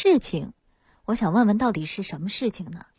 事情，我想问问到底是什么事情呢？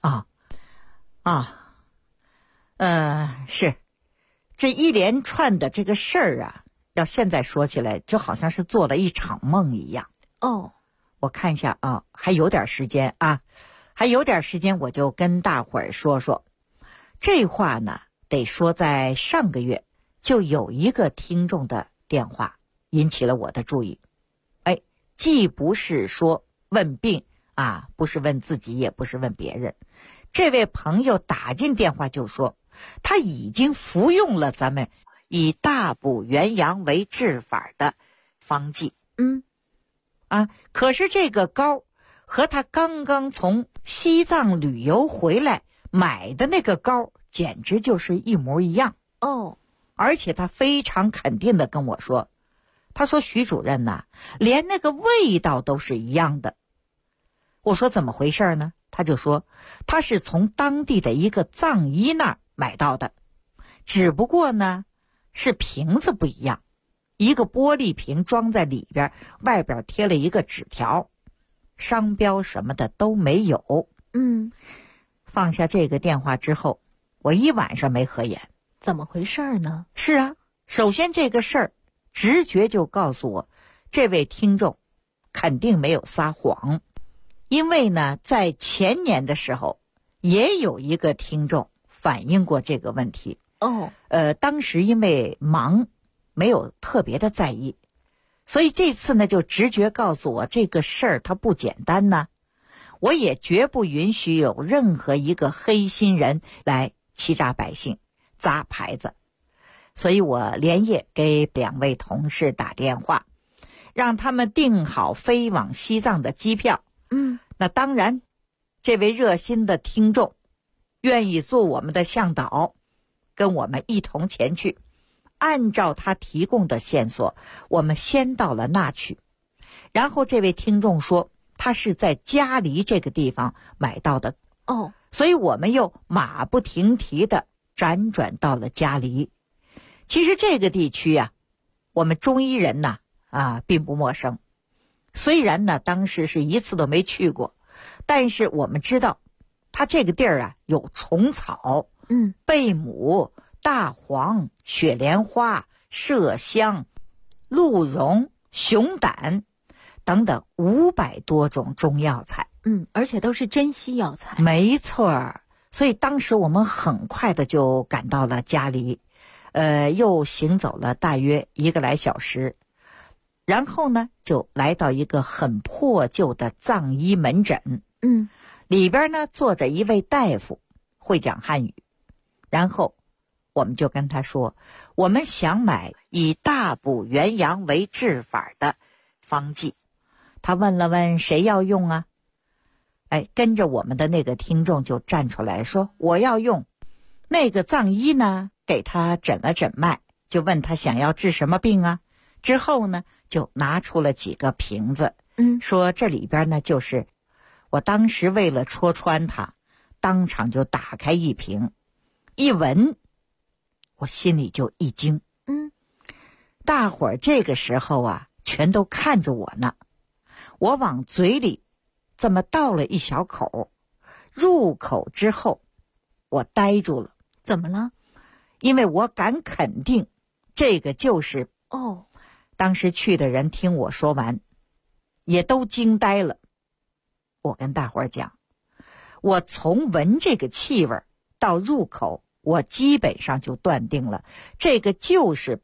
是这一连串的这个事儿啊，要现在说起来就好像是做了一场梦一样。我看一下啊，还有点时间啊，我就跟大伙儿说说。这话呢，得说在上个月就有一个听众的电话引起了我的注意。既不是说问病啊，不是问自己，也不是问别人。这位朋友打进电话就说，他已经服用了咱们以大补元阳为治法的方剂。可是这个膏和他刚刚从西藏旅游回来买的那个膏简直就是一模一样。而且他非常肯定地跟我说，他说徐主任呐，连那个味道都是一样的。我说怎么回事呢？他就说他是从当地的一个藏医那儿买到的，只不过呢是瓶子不一样，一个玻璃瓶装在里边，外边贴了一个纸条，商标什么的都没有。放下这个电话之后，我一晚上没合眼。 怎么回事呢？ 是啊，首先这个事儿直觉就告诉我，这位听众肯定没有撒谎。因为呢，在前年的时候也有一个听众反映过这个问题。当时因为忙没有特别的在意，所以这次呢就直觉告诉我这个事儿它不简单呢。我也绝不允许有任何一个黑心人来欺诈百姓砸牌子。所以我连夜给2位同事打电话，让他们订好飞往西藏的机票。那当然，这位热心的听众愿意做我们的向导，跟我们一同前去。按照他提供的线索，我们先到了那曲，然后这位听众说他是在嘉黎这个地方买到的。所以我们又马不停蹄地辗转到了嘉黎。其实这个地区啊，我们中医人呐并不陌生。虽然呢当时是一次都没去过，但是我们知道它这个地儿啊有虫草、贝母、大黄、雪莲花、麝香、鹿茸、熊胆等等500多种中药材。 而且都是真西药材。 没错，所以当时我们很快的就赶到了嘉黎，又行走了大约1个来小时。然后呢就来到一个很破旧的藏医门诊。里边呢坐着一位大夫，会讲汉语。然后我们就跟他说，我们想买以大补元阳为治法的方剂。他问了问谁要用啊？跟着我们的那个听众就站出来说我要用。那个藏医呢给他诊了诊脉，就问他想要治什么病啊？之后呢就拿出了几个瓶子，说这里边呢就是我当时为了戳穿他，当场就打开一瓶，一闻我心里就一惊。大伙儿这个时候啊全都看着我呢。我往嘴里这么倒了一小口，入口之后我呆住了。 怎么了？ 因为我敢肯定这个就是当时去的人听我说完也都惊呆了。我跟大伙儿讲，我从闻这个气味到入口，我基本上就断定了这个就是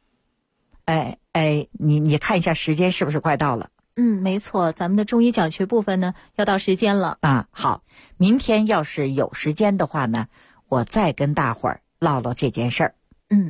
你看一下时间是不是快到了？ 没错，咱们的中医讲学部分呢要到时间了。 好，明天要是有时间的话呢，我再跟大伙儿唠唠这件事儿。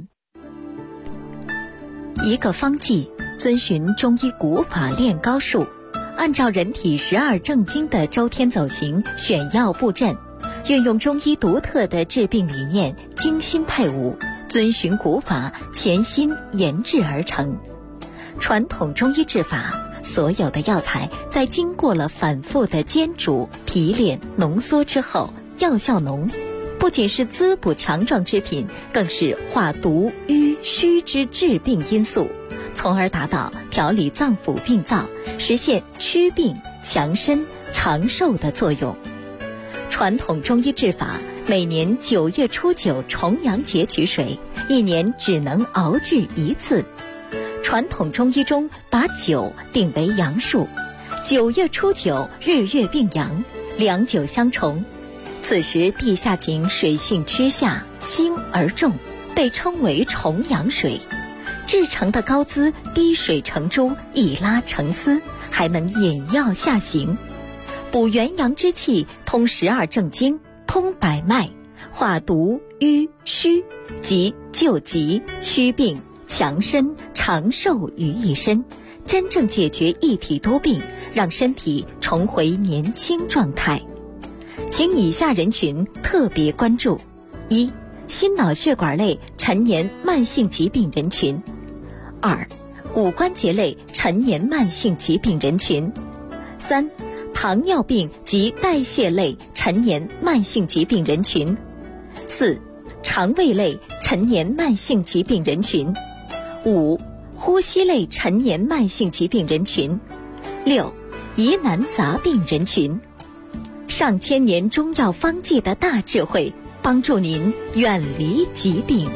一个方剂遵循中医古法炼膏术，按照人体12正经的周天走形选药布阵，运用中医独特的治病理念，精心配伍，遵循古法潜心研制而成。传统中医治法，所有的药材在经过了反复的煎煮、提炼、浓缩之后，药效浓，不仅是滋补强壮之品，更是化毒瘀虚之治病因素，从而达到调理脏腑病灶，实现祛病强身、长寿的作用。传统中医治法，每年9月初9重阳节取水，一年只能熬制一次。传统中医中把9定为阳数，9月初9日月并阳，两9相重。此时地下井水性趋下，轻而重，被称为重阳水。制成的膏滋滴水成珠，一拉成丝，还能引药下行，补元阳之气，通12正经，通百脉，化毒瘀虚，及救急祛病强身长寿于一身，真正解决一体多病，让身体重回年轻状态。请以下人群特别关注：一、心脑血管类陈年慢性疾病人群；二、骨关节类陈年慢性疾病人群；三、糖尿病及代谢类陈年慢性疾病人群；四、肠胃类陈年慢性疾病人群；五、呼吸类陈年慢性疾病人群；六、疑难杂病人群。上千年中药方剂的大智慧，帮助您远离疾病。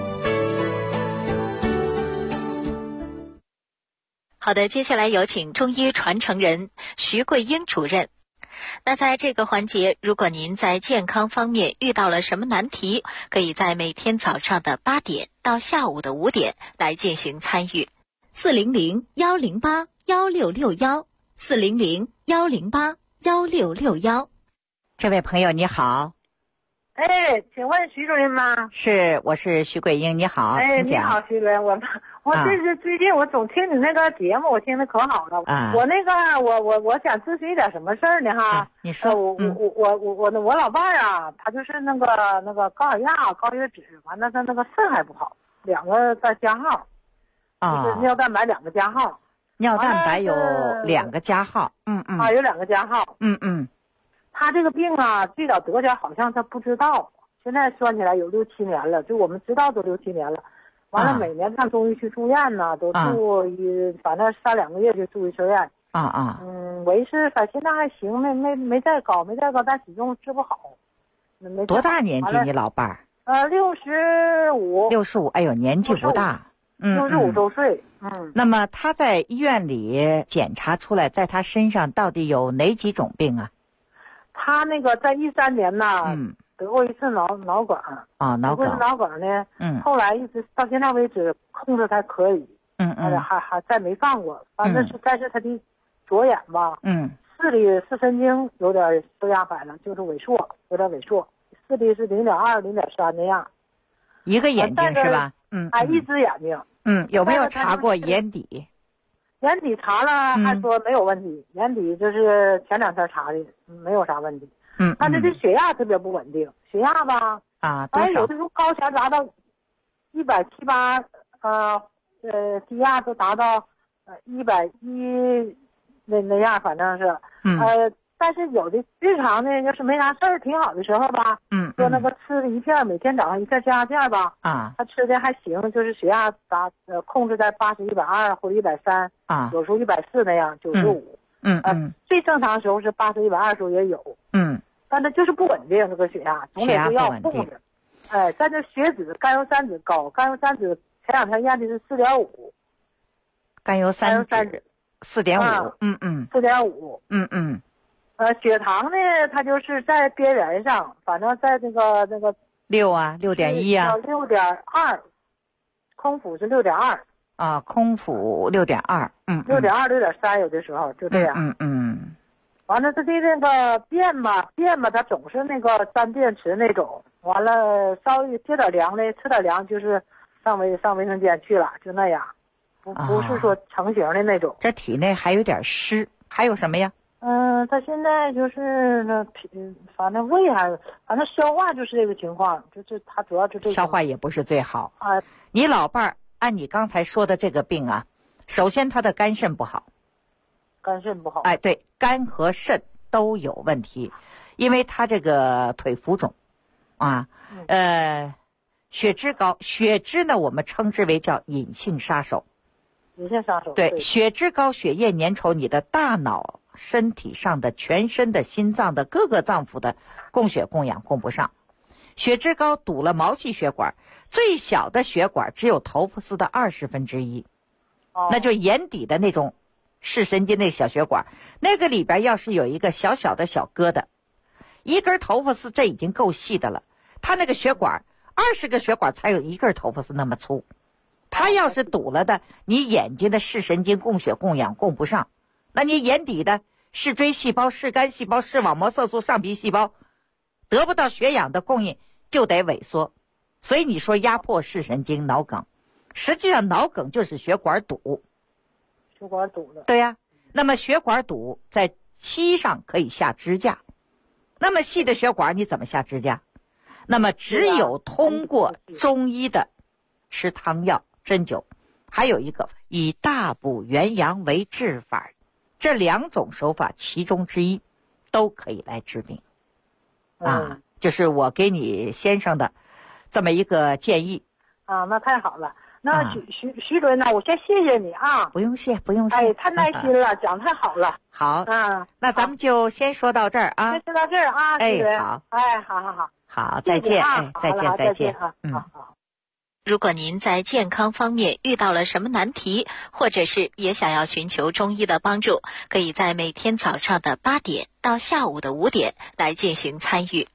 好的，接下来有请中医传承人徐桂英主任。那在这个环节，如果您在健康方面遇到了什么难题，可以在每天早上的8点到下午的5点来进行参与。400-108-1661，400-108-1661。 这位朋友你好。 哎，请问徐主任吗？ 是，我是徐桂英，你好。 哎，你好，徐主任，我这是最近我总听你那个节目，我听得可好了。我那个我想咨询一点什么事儿呢哈？ 你说。 我老伴儿啊，他就是那个高血压、高血脂，完了他那个肾还不好，2个在加号。就是尿蛋白2个加号。 尿蛋白有2个加号。有 2个加号。他这个病啊，最早得点好像他不知道，现在算起来有6、7年了，就我们知道都6、7年了。完了，每年上中医去住院呢，都住反正3、2个月就住一次院。维持反正现在还行，没再高，但始终治不好。 多大年纪你老伴儿 ？65。 65，哎呦，年纪不大。 65周岁。 那么他在医院里检查出来，在他身上到底有哪几种病啊？ 他那个在13年呢，得过一次脑梗。 脑梗。 脑梗呢，后来一直到现在为止控制还可以。还再没放过。反正是，但是他的左眼吧，视力视神经有点受压迫了，就是萎缩，有点萎缩，视力是0.2、0.3那样。 一个眼睛是吧？ 一只眼睛。 有没有查过眼底？ 眼底查了，还说没有问题。眼底就是前2天查的，没有啥问题。但是这血压特别不稳定，血压吧， 多少？ 有的时候高前达到178，低压都达到110那样，反正是。但是有的日常呢，要是没啥事儿挺好的时候吧，说那个吃了一片，每天早上一片加片吧，他吃的还行，就是血压控制在80、120或者130，有时候140那样，95。最正常的时候是80、120时候也有。但是就是不稳定，这个血压总得是要控制。但是血脂、甘油三酯高，甘油三酯前2天验的是4.5。 甘油三酯4.5。 4.5。血糖呢，它就是在边缘上，反正在那个 6啊，6.1啊 ，6.2，空腹是6.2。 空腹6.2。 6.2、6.3，有的时候就这样。完了，他的那个便嘛，他总是那个沾电池那种。完了，稍微接点凉的，吃点凉，就是上卫生间去了，就那样，不是说成型的那种。 这体内还有点湿，还有什么呀？ 他现在就是反正胃反正消化就是这个情况，就是他主要就这个消化也不是最好。你老伴儿按你刚才说的这个病啊，首先他的肝肾不好。 肝肾不好。 对，肝和肾都有问题，因为他这个腿浮肿血脂高，血脂呢我们称之为叫隐性杀手。 隐性杀手。 对，血脂高，血液粘稠，你的大脑身体上的全身的心脏的各个脏腑的供血供氧供不上。血脂高堵了毛细血管，最小的血管只有头发丝的1/20，那就眼底的那种视神经那小血管，那个里边要是有一个小小的小疙瘩，一根头发丝这已经够细的了，它那个血管20个血管才有一根头发丝那么粗，它要是堵了的，你眼睛的视神经供血供氧供不上，那你眼底的视锥细胞、视杆细胞、视网膜色素上皮细胞得不到血氧的供应就得萎缩。所以你说压迫视神经脑梗，实际上脑梗就是血管堵。 血管堵了。 对呀，那么血管堵在膝上可以下支架，那么细的血管你怎么下支架？那么只有通过中医的吃汤药、针灸，还有一个以大补元阳为治法，这2种手法其中之一都可以来治病。就是我给你先生的这么一个建议。 那太好了。那徐主任呢，我先谢谢你啊。 不用谢，不用谢。 哎，太耐心了，讲太好了。 好，那咱们就先说到这儿啊。 先说到这儿啊，徐主任。好，好。 好，再见。再见。 好。 如果您在健康方面遇到了什么难题，或者是也想要寻求中医的帮助，可以在每天早上的8点到下午的5点来进行参与。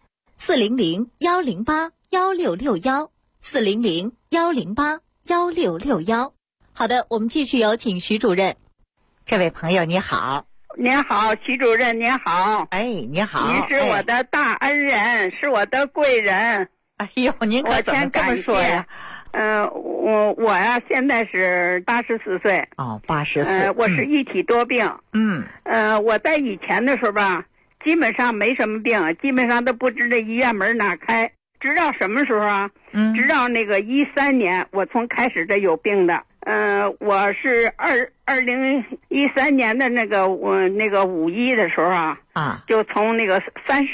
400-108-1661，400-108-1661。好的，我们继续有请徐主任。 这位朋友你好。 您好，徐主任您好。 哎，你好。 您是我的大恩人，是我的贵人。 哎呦，您可怎么这么说呀？ 我呀，现在是84岁。 哦，84。 我是一体多病。我在以前的时候吧，基本上没什么病，基本上都不知这医院门哪开。直到什么时候啊？直到那个13年，我从开始这有病的。我是2013年的那个5·1的时候啊，就从那个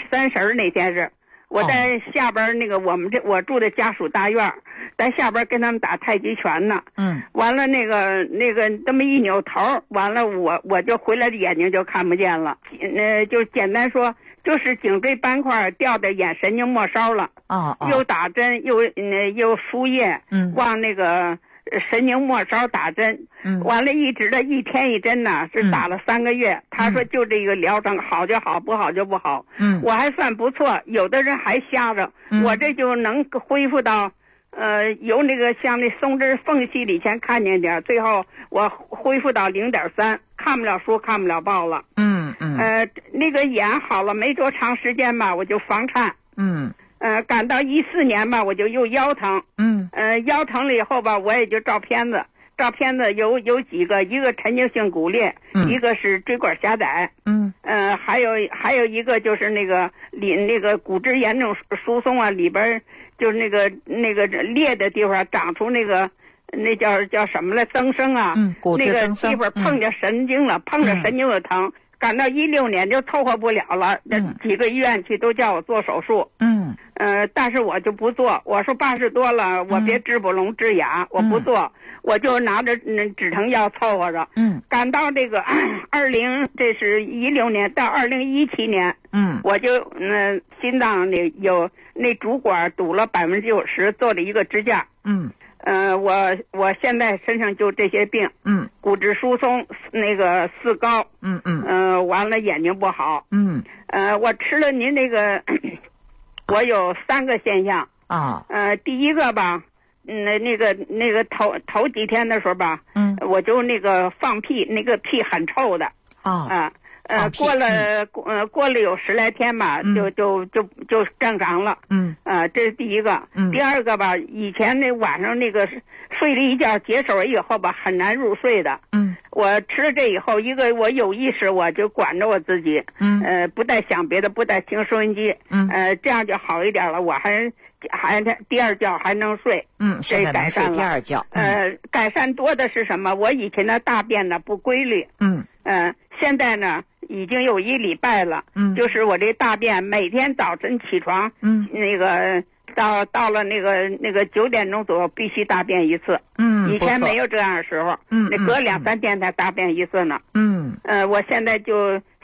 30那天是。我在下边那个我住的家属大院，在下边跟他们打太极拳呢。完了那个这么一扭头，完了我就回来的眼睛就看不见了。就简单说，就是颈椎斑块掉的眼神经末梢了。又打针又输液，往那个神经末梢打针。完了一直的1天1针呢，是打了3个月。他说就这个疗程，好就好，不好就不好。我还算不错，有的人还瞎着，我这就能恢复到由那个像那松枝缝隙里前看见点，最后我恢复到0.3，看不了书看不了报了。那个眼好了没多长时间吧，我就房颤。赶到14年吧，我就又腰疼。腰疼了以后吧，我也就照片子有几个，一个神经性骨裂，一个是椎管狭窄。还有一个就是那个骨质严重疏松啊，里边就是那个裂的地方长出那叫什么来增生啊，那个地方碰着神经了，碰着神经就疼。赶到16年就凑合不了了，几个医院去都叫我做手术。但是我就不做，我说80多了，我别治不聋治哑，我不做，我就拿着止疼药凑合着。赶到这个这是16年到2017年，我就心脏里有那主管堵了90%，做了一个支架。我现在身上就这些病。骨质疏松，那个四高。完了眼睛不好。我吃了您那个我有3个现象。第一个吧，那个头几天的时候吧，我就那个放屁，那个屁很臭的。过了有10来天吧，就正常了。这是第一个。第二个吧，以前那晚上那个睡了一觉解手以后吧，很难入睡的。我吃了这以后，一个我有意识，我就管着我自己。不带想别的，不带听收音机。这样就好一点了。我还第二觉还能睡。这改善了。第二觉。改善多的是什么？我以前的大便呢不规律。现在呢已经有1礼拜了。就是我这大便每天早晨起床，那个到了那个9点钟左右必须大便一次。以前没有这样的时候。那隔2-3天才大便一次呢。我现在就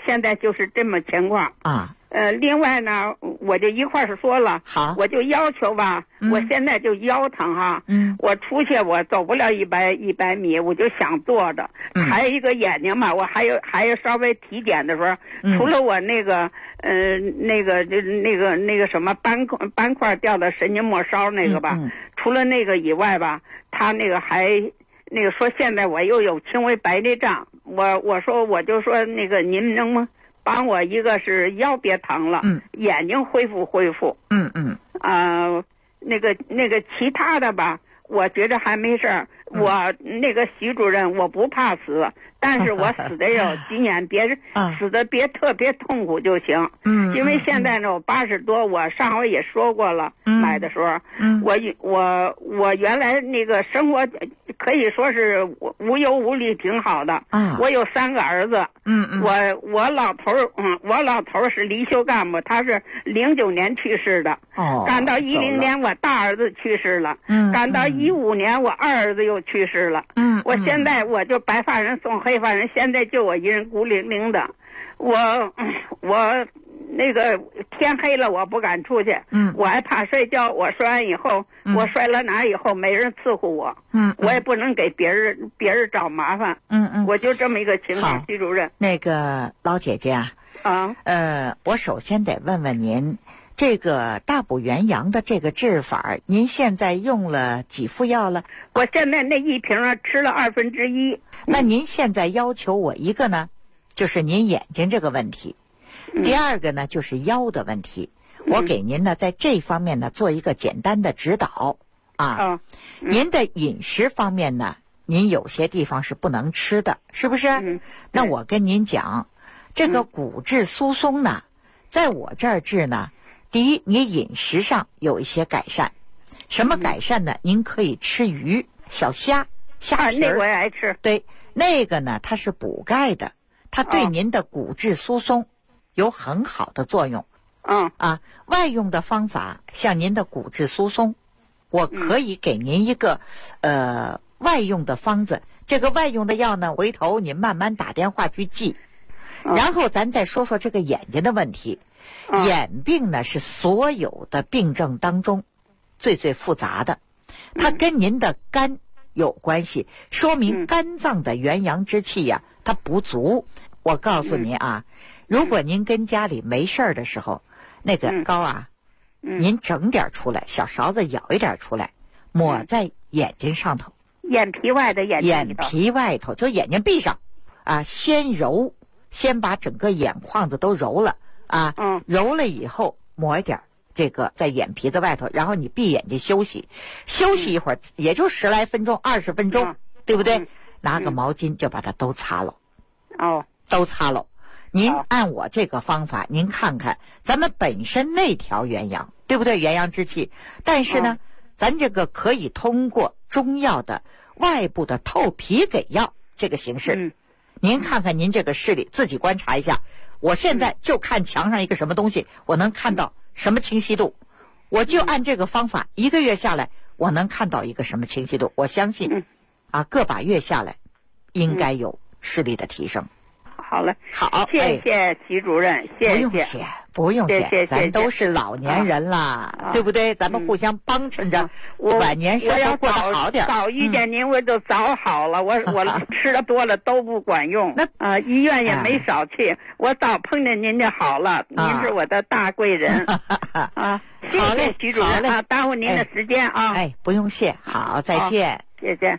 现在就是这么情况啊。 另外呢，我就一块儿说了， 好， 我就要求吧，我现在就腰疼哈，我出去我走不了100米，我就想坐着，还有一个眼睛嘛，我还有稍微体检的时候，除了我那个那个什么斑块掉到神经末梢那个吧，除了那个以外吧，他那个还那个说现在我又有轻微白内障，我说我就说那个您能不能帮我一个是腰别疼了，眼睛恢复，那个其他的吧，我觉得还没事儿。我那个徐主任，我不怕死，但是我死的有经验，死的别特别痛苦就行。因为现在呢，我80多，我上回也说过了，买的时候，我原来那个生活可以说是无忧无虑，挺好的。我有3个儿子。我老头是离休干部，他是09年去世的。赶到10年，我大儿子去世了。赶到15年，我二儿子又去世了。我现在我就白发人送黑发人，现在就我一人孤零零的。我那个天黑了我不敢出去，我还怕睡觉。我摔完以后，我摔了哪以后没人伺候我，我也不能给别人找麻烦。我就这么一个情况，徐主任。 那个老姐姐啊，我首先得问问您，这个大补元阳的这个治法，您现在用了几副药了？ 我现在那一瓶吃了1/2。 那您现在要求我一个呢，就是您眼睛这个问题。第二个呢，就是腰的问题。我给您呢，在这方面呢，做一个简单的指导啊。您的饮食方面呢，您有些地方是不能吃的，是不是？那我跟您讲，这个骨质疏松呢，在我这儿治呢，第一，你饮食上有一些改善。什么改善呢？您可以吃鱼、小虾皮儿。 那我也爱吃。 对，那个呢，它是补钙的，它对您的骨质疏松有很好的作用。外用的方法，像您的骨质疏松，我可以给您一个外用的方子。这个外用的药呢，回头您慢慢打电话去记。然后咱再说说这个眼睛的问题。眼病呢，是所有的病症当中最复杂的，它跟您的肝有关系，说明肝脏的元阳之气呀，它不足。我告诉您啊，如果您跟家里没事儿的时候，那个膏啊，您整点出来，小勺子舀一点出来，抹在眼睛上头， 眼皮外的眼皮外头，就眼睛闭上啊，先揉，先把整个眼眶子都揉了啊，揉了以后抹一点这个在眼皮子外头，然后你闭眼睛休息一会儿，也就10来分钟、20分钟，对不对？拿个毛巾就把它都擦了。都擦了。您按我这个方法，您看看咱们本身那条元阳，对不对？元阳之气，但是呢，咱这个可以通过中药的外部的透皮给药这个形式。您看看您这个视力，自己观察一下。我现在就看墙上一个什么东西，我能看到什么清晰度，我就按这个方法1个月下来，我能看到一个什么清晰度。我相信个把月下来应该有视力的提升。 好了， 好， 谢谢徐主任， 不用谢，咱都是老年人了，对不对？咱们互相帮衬着，晚年生活过得好点。 早遇见您，我就早好了。我吃的多了都不管用，医院也没少去。我早碰见您就好了，您是我的大贵人谢谢徐主任耽误您的时间啊。 不用谢，好，再见， 谢谢。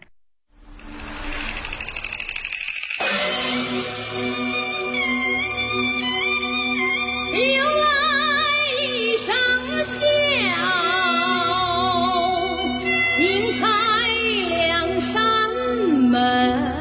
留来上笑，轻踩两扇门。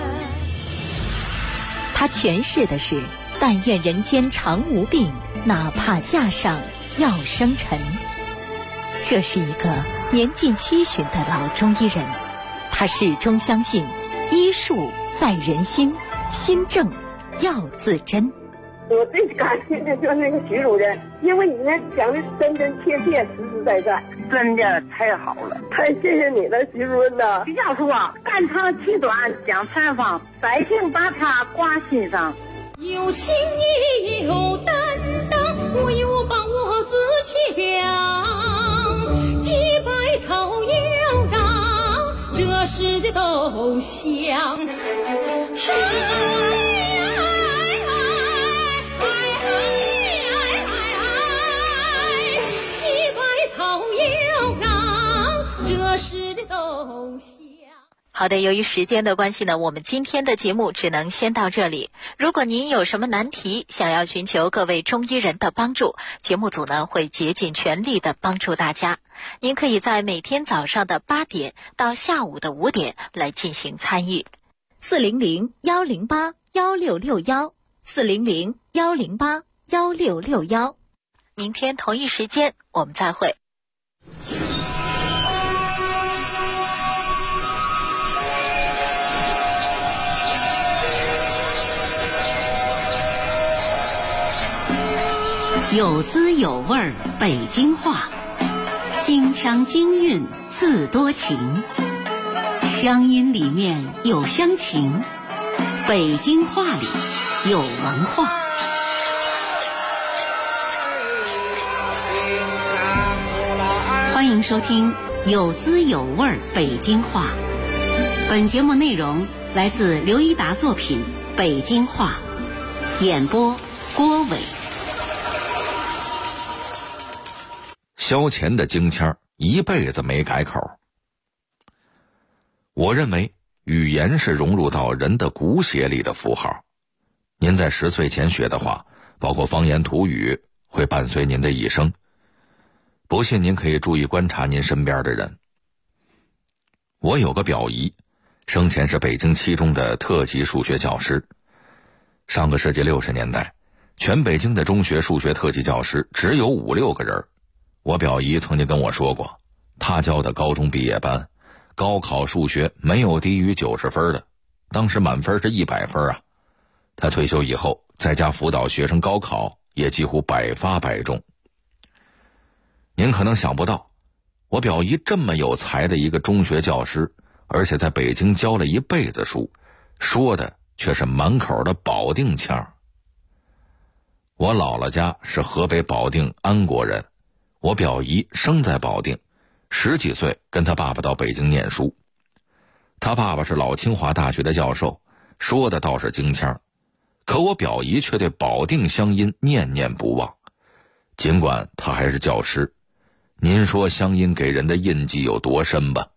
他诠释的是但愿人间常无病，哪怕架上要生尘。这是一个年近70的老中医人，他始终相信医术在人心，心正要自珍。 我最感谢的就是那个徐主任，因为你那讲的真真切切、实实在在， 真的太好了， 太谢谢你了，徐主任呐。 徐教授啊，肝长气短讲采访，百姓把他挂心上。 有情义有担当，我有把握自强，几百草有长，这世界都香。 好的，由于时间的关系呢，我们今天的节目只能先到这里。如果您有什么难题，想要寻求各位中医人的帮助，节目组呢会竭尽全力的帮助大家。您可以在每天早上的8点到下午的5点来进行参与。 400-108-1661，400-108-1661。 明天同一时间我们再会。 有滋有味儿北京话，京腔京韵自多情，乡音里面有乡情，北京话里有文化。欢迎收听有滋有味儿北京话。本节目内容来自刘一达作品《北京话》，演播郭伟。 萧乾的京腔一辈子没改口。我认为语言是融入到人的骨血里的符号。您在10岁前学的话，包括方言土语，会伴随您的一生。不信您可以注意观察您身边的人。我有个表姨，生前是北京7中的特级数学教师。上个世纪60年代，全北京的中学数学特级教师只有5-6个人。我表姨曾经跟我说过，她教的高中毕业班，高考数学没有低于90分的，当时满分是100分啊。她退休以后，在家辅导学生高考，也几乎百发百中。您可能想不到，我表姨这么有才的一个中学教师，而且在北京教了一辈子书，说的却是满口的保定腔。我姥姥家是河北保定安国人，我表姨生在保定，10几岁跟他爸爸到北京念书。他爸爸是老清华大学的教授，说的倒是京腔，可我表姨却对保定乡音念念不忘。尽管他还是教师，您说乡音给人的印记有多深吧？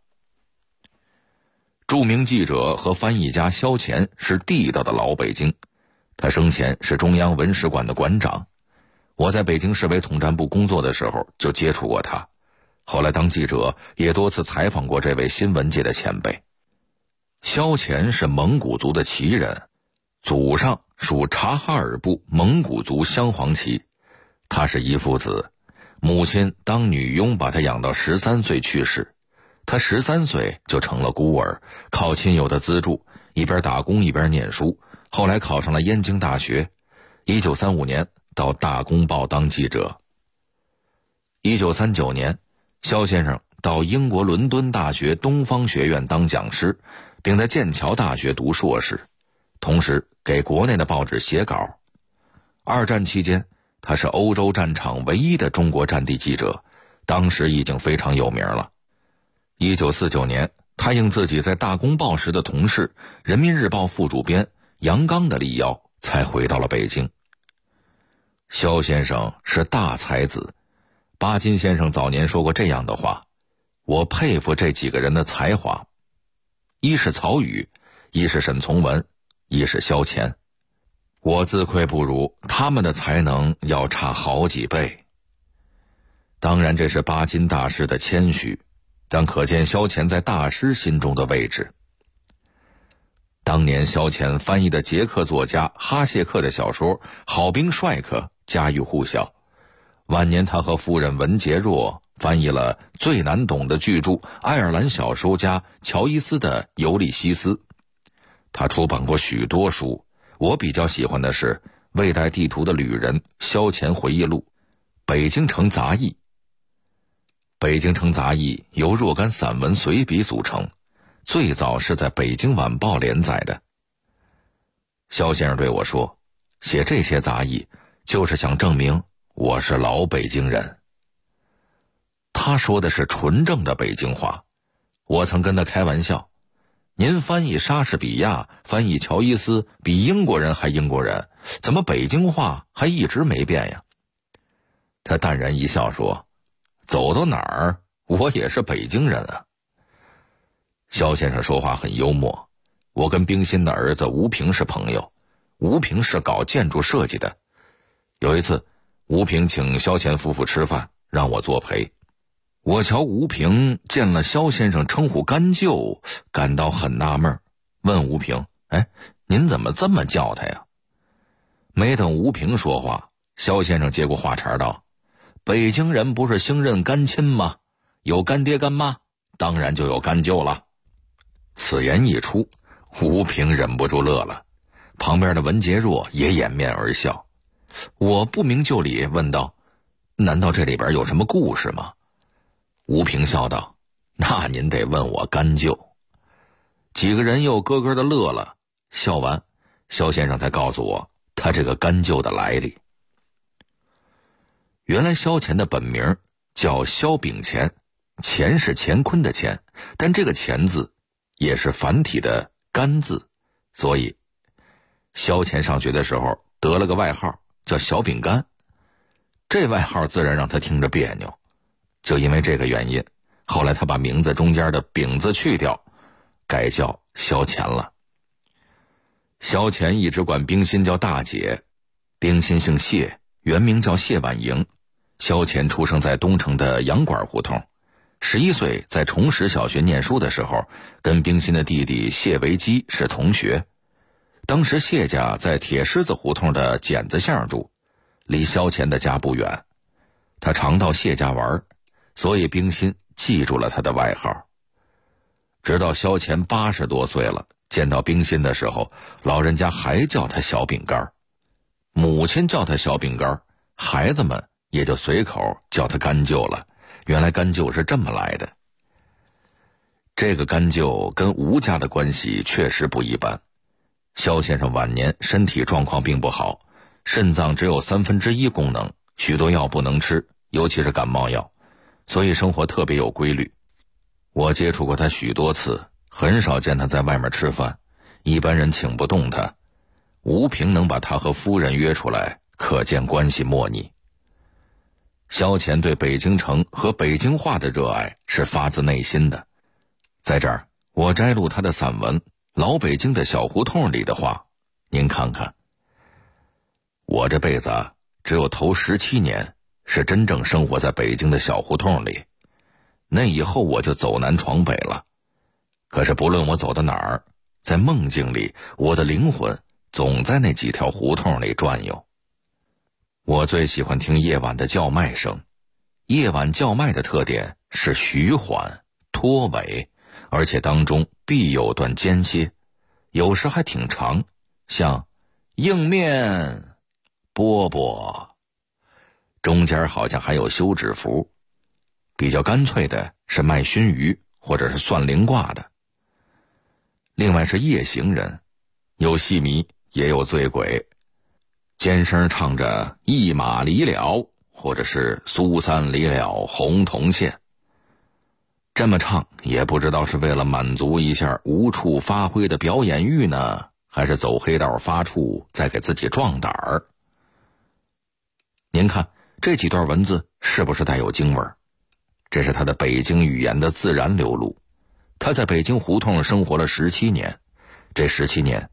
著名记者和翻译家萧乾是地道的老北京，他生前是中央文史馆的馆长。我在北京市委统战部工作的时候就接触过他，后来当记者也多次采访过这位新闻界的前辈。萧乾是蒙古族的旗人，祖上属察哈尔部蒙古族镶黄旗。他是一父子，母亲当女佣把他养到13岁去世，他13岁就成了孤儿，靠亲友的资助，一边打工一边念书，后来考上了燕京大学。1935年到大公报当记者。1939年，萧先生到英国伦敦大学东方学院当讲师，并在剑桥大学读硕士，同时给国内的报纸写稿。2战期间，他是欧洲战场唯一的中国战地记者，当时已经非常有名了。1949年，他应自己在大公报时的同事人民日报副主编杨刚的力邀，才回到了北京。萧先生是大才子，巴金先生早年说过这样的话，我佩服这几个人的才华，一是曹禺，一是沈从文，一是萧乾。我自愧不如，他们的才能要差好几倍。当然这是巴金大师的谦虚，但可见萧乾在大师心中的位置。当年萧乾翻译的捷克作家哈谢克的小说《好兵帅克》家喻户晓，晚年他和夫人文洁若翻译了最难懂的巨著爱尔兰小说家乔伊斯的《尤利西斯》。他出版过许多书，我比较喜欢的是《未带地图的旅人》萧乾回忆录《北京城杂役》。北京城杂役由若干散文随笔组成，最早是在北京晚报连载的。萧先生对我说， 写这些杂役就是想证明我是老北京人。他说的是纯正的北京话，我曾跟他开玩笑，您翻译莎士比亚，翻译乔伊斯，比英国人还英国人，怎么北京话还一直没变呀？他淡然一笑说，走到哪儿我也是北京人啊。肖先生说话很幽默，我跟冰心的儿子吴平是朋友，吴平是搞建筑设计的。有一次吴平请肖乾夫妇吃饭，让我作陪。我瞧吴平见了肖先生称呼干舅，感到很纳闷，问吴平，您怎么这么叫他呀？没等吴平说话，肖先生接过话茬道，北京人不是兴认干亲吗？有干爹干妈，当然就有干舅了。此言一出，吴平忍不住乐了，旁边的文杰若也掩面而笑。我不明就里问道，难道这里边有什么故事吗？吴平笑道，那您得问我干舅。几个人又咯咯的乐了，笑完肖先生才告诉我他这个干舅的来历。原来萧乾的本名叫萧秉乾，乾是乾坤的乾，但这个乾字也是繁体的干字，所以萧乾上学的时候得了个外号叫小饼干，这外号自然让他听着别扭。就因为这个原因，后来他把名字中间的饼字去掉，改叫萧乾了。萧乾一直管冰心叫大姐，冰心姓谢，原名叫谢婉莹。萧乾出生在东城的洋馆胡同，11岁在崇实小学念书的时候，跟冰心的弟弟谢维基是同学。当时谢家在铁狮子胡同的剪子巷住，离萧乾的家不远。他常到谢家玩，所以冰心记住了他的外号。直到萧乾80多岁了，见到冰心的时候，老人家还叫他小饼干，母亲叫他小饼干，孩子们也就随口叫他干舅了。原来干舅是这么来的。这个干舅跟吴家的关系确实不一般。萧先生晚年身体状况并不好，肾脏只有1/3功能，许多药不能吃，尤其是感冒药，所以生活特别有规律。我接触过他许多次，很少见他在外面吃饭，一般人请不动他。吴平能把他和夫人约出来，可见关系莫逆。萧乾对北京城和北京话的热爱是发自内心的。在这儿我摘录他的散文《老北京的小胡同》里的话，您看看。我这辈子只有头17年是真正生活在北京的小胡同里，那以后我就走南闯北了。可是不论我走到哪儿，在梦境里，我的灵魂总在那几条胡同里转悠。我最喜欢听夜晚的叫卖声，夜晚叫卖的特点是徐缓拖尾，而且当中必有段间歇，有时还挺长，像硬面饽饽，中间好像还有休止符。比较干脆的是卖熏鱼或者是算灵卦的。另外是夜行人，有戏迷也有醉鬼，尖声唱着一马离了，或者是苏三离了红铜线。这么唱也不知道是为了满足一下无处发挥的表演欲呢，还是走黑道发怵再给自己壮胆儿。您看这几段文字是不是带有京味儿？这是他的北京语言的自然流露。他在北京胡同生活了17年，这17年